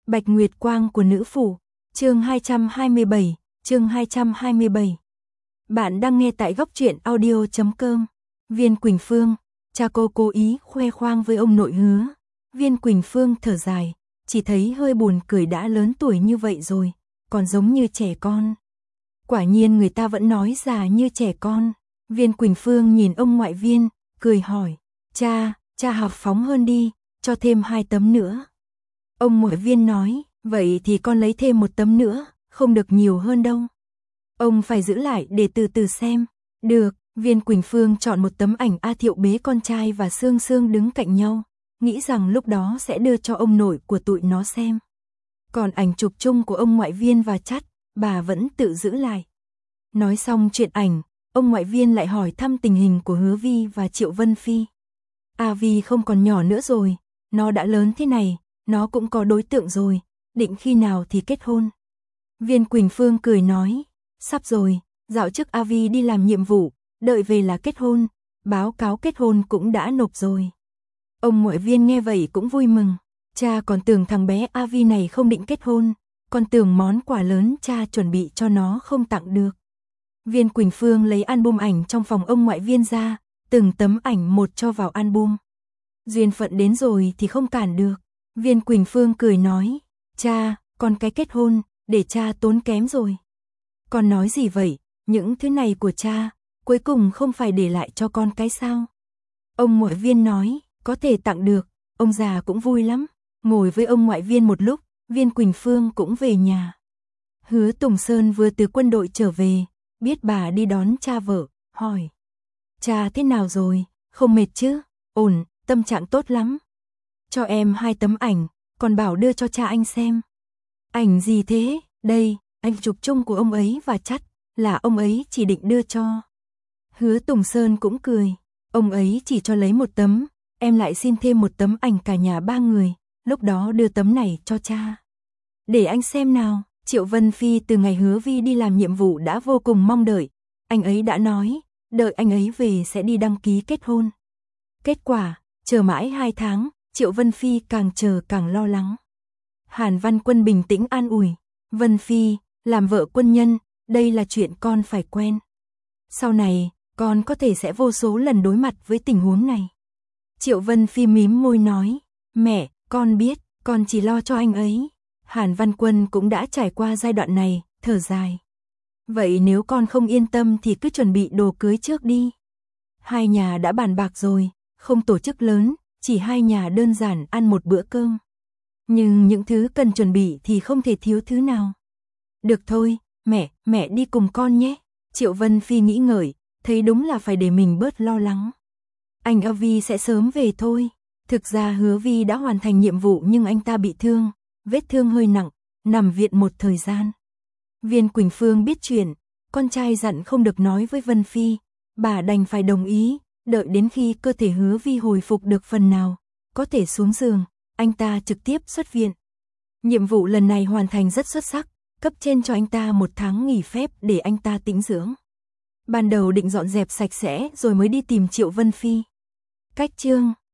Bạch Nguyệt Quang của nữ phủ, chương 227, chương 227. Bạn đang nghe tại góc truyện audio.com. Viên Quỳnh Phương, cha cô cố ý khoe khoang với ông nội Hứa. Viên Quỳnh Phương thở dài, chỉ thấy hơi buồn cười, đã lớn tuổi như vậy rồi, còn giống như trẻ con. Quả nhiên người ta vẫn nói già như trẻ con. Viên Quỳnh Phương nhìn ông ngoại Viên, cười hỏi, cha học phóng hơn đi, cho thêm 2 tấm nữa. Ông ngoại Viên nói, vậy thì con lấy thêm 1 tấm nữa, không được nhiều hơn đâu. Ông phải giữ lại để từ từ xem. Được, Viên Quỳnh Phương chọn 1 tấm ảnh A Thiệu bế con trai và Sương Sương đứng cạnh nhau, nghĩ rằng lúc đó sẽ đưa cho ông nội của tụi nó xem. Còn ảnh chụp chung của ông ngoại Viên và Chắt, bà vẫn tự giữ lại. Nói xong chuyện ảnh, ông ngoại Viên lại hỏi thăm tình hình của Hứa Vi và Triệu Vân Phi. A Vi không còn nhỏ nữa rồi, nó đã lớn thế này, nó cũng có đối tượng rồi, định khi nào thì kết hôn. Viên Quỳnh Phương cười nói, sắp rồi, dạo trước A Vi đi làm nhiệm vụ, đợi về là kết hôn, báo cáo kết hôn cũng đã nộp rồi. Ông ngoại Viên nghe vậy cũng vui mừng, cha còn tưởng thằng bé A Vi này không định kết hôn, còn tưởng món quà lớn cha chuẩn bị cho nó không tặng được. Viên Quỳnh Phương lấy album ảnh trong phòng ông ngoại Viên ra, từng tấm ảnh một cho vào album. Duyên phận đến rồi thì không cản được. Viên Quỳnh Phương cười nói, cha, con cái kết hôn, để cha tốn kém rồi. Con nói gì vậy, những thứ này của cha, cuối cùng không phải để lại cho con cái sao? Ông ngoại Viên nói, có thể tặng được, ông già cũng vui lắm. Ngồi với ông ngoại Viên một lúc, Viên Quỳnh Phương cũng về nhà. Hứa Tùng Sơn vừa từ quân đội trở về, biết bà đi đón cha vợ, hỏi. Cha thế nào rồi, không mệt chứ? Ổn, tâm trạng tốt lắm. Cho em 2 tấm ảnh, còn bảo đưa cho cha anh xem. Ảnh gì thế? Đây, anh chụp chung của ông ấy và Chắt, là ông ấy chỉ định đưa cho. Hứa Tùng Sơn cũng cười, ông ấy chỉ cho lấy 1 tấm, em lại xin thêm 1 tấm ảnh cả nhà 3 người, lúc đó đưa tấm này cho cha. Để anh xem nào. Triệu Vân Phi từ ngày Hứa Vi đi làm nhiệm vụ đã vô cùng mong đợi, anh ấy đã nói, đợi anh ấy về sẽ đi đăng ký kết hôn. Kết quả, chờ mãi 2 tháng, Triệu Vân Phi càng chờ càng lo lắng. Hàn Văn Quân bình tĩnh an ủi, Vân Phi, làm vợ quân nhân, đây là chuyện con phải quen. Sau này, con có thể sẽ vô số lần đối mặt với tình huống này. Triệu Vân Phi mím môi nói, mẹ, con biết, con chỉ lo cho anh ấy. Hàn Văn Quân cũng đã trải qua giai đoạn này, thở dài. Vậy nếu con không yên tâm thì cứ chuẩn bị đồ cưới trước đi. 2 nhà đã bàn bạc rồi, không tổ chức lớn, chỉ 2 nhà đơn giản ăn 1 bữa cơm. Nhưng những thứ cần chuẩn bị thì không thể thiếu thứ nào. Được thôi, mẹ đi cùng con nhé. Triệu Vân Phi nghĩ ngợi, thấy đúng là phải để mình bớt lo lắng. Anh A Vi sẽ sớm về thôi. Thực ra Hứa Vi đã hoàn thành nhiệm vụ nhưng anh ta bị thương. Vết thương hơi nặng, nằm viện một thời gian. Viên Quỳnh Phương biết chuyện, con trai dặn không được nói với Vân Phi, bà đành phải đồng ý, đợi đến khi cơ thể Hứa Vi hồi phục được phần nào, có thể xuống giường, anh ta trực tiếp xuất viện. Nhiệm vụ lần này hoàn thành rất xuất sắc, cấp trên cho anh ta 1 tháng nghỉ phép để anh ta tĩnh dưỡng. Ban đầu định dọn dẹp sạch sẽ rồi mới đi tìm Triệu Vân Phi. Cách chương